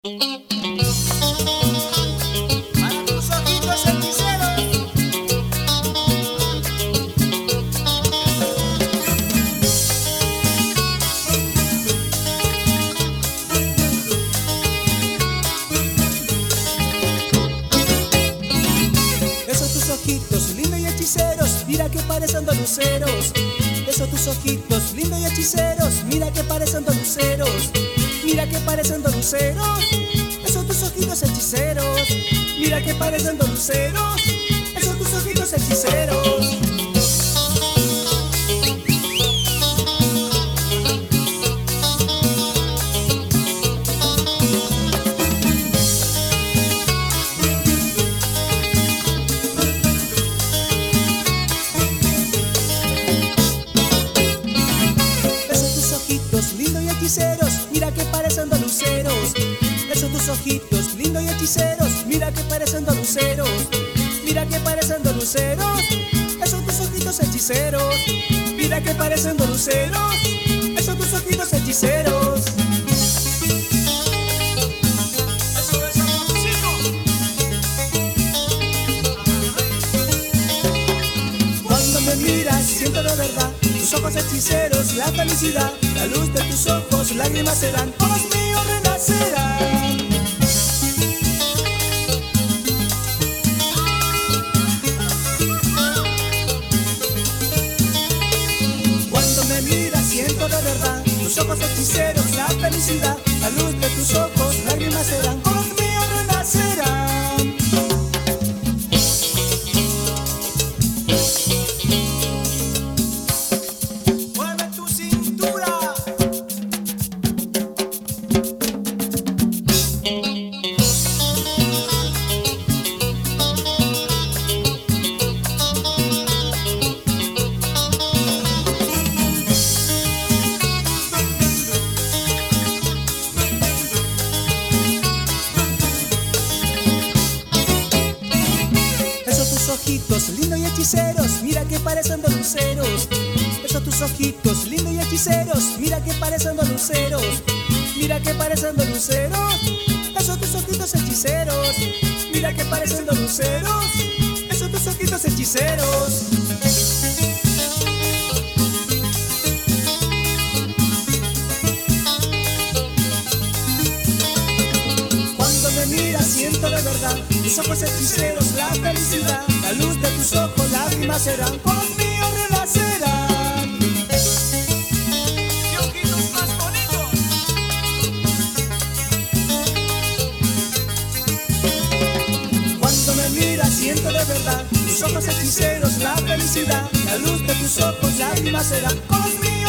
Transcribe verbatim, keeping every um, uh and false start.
Para tus ojitos hechiceros. Esos tus ojitos lindos y hechiceros, mira que parecen dos luceros. Esos tus ojitos lindos y hechiceros, mira que parecen dos luceros. Mira que parecen dos luceros. Esos tus ojitos hechiceros, mira que parecen dos luceros. Esos tus ojitos hechiceros. Lindos y hechiceros, mira que parecen dos luceros. Esos tus ojitos lindos y hechiceros, mira que parecen dos luceros. Mira que parecen dos luceros. Esos tus ojitos hechiceros, mira que parecen dos luceros. Esos tus ojitos hechiceros. Eso es amorcito. Cuando me miras siento de verdad tus ojos hechiceros, la felicidad, la luz de tus ojos, lágrimas serán, ojos míos renacerán. Cuando me miras siento de verdad tus ojos hechiceros, la felicidad, la luz de tus ojos, lágrimas serán, ojos míos renacerán. Ojitos lindos y hechiceros, mira que parecen dos luceros. Esos tus ojitos lindos y hechiceros, mira que parecen dos luceros. Mira que parecen dos luceros. Esos tus ojitos hechiceros, mira que parecen dos luceros. Esos tus ojitos hechiceros. Cuando me miras siento de verdad tus ojos hechiceros, la felicidad, la luz de tus ojos, lágrimas serán, ojos míos renacerán. ¡Qué ojitos más bonitos! Cuando me miras siento de verdad tus ojos hechiceros, la felicidad, la luz de tus ojos, lágrimas serán, ojos míos.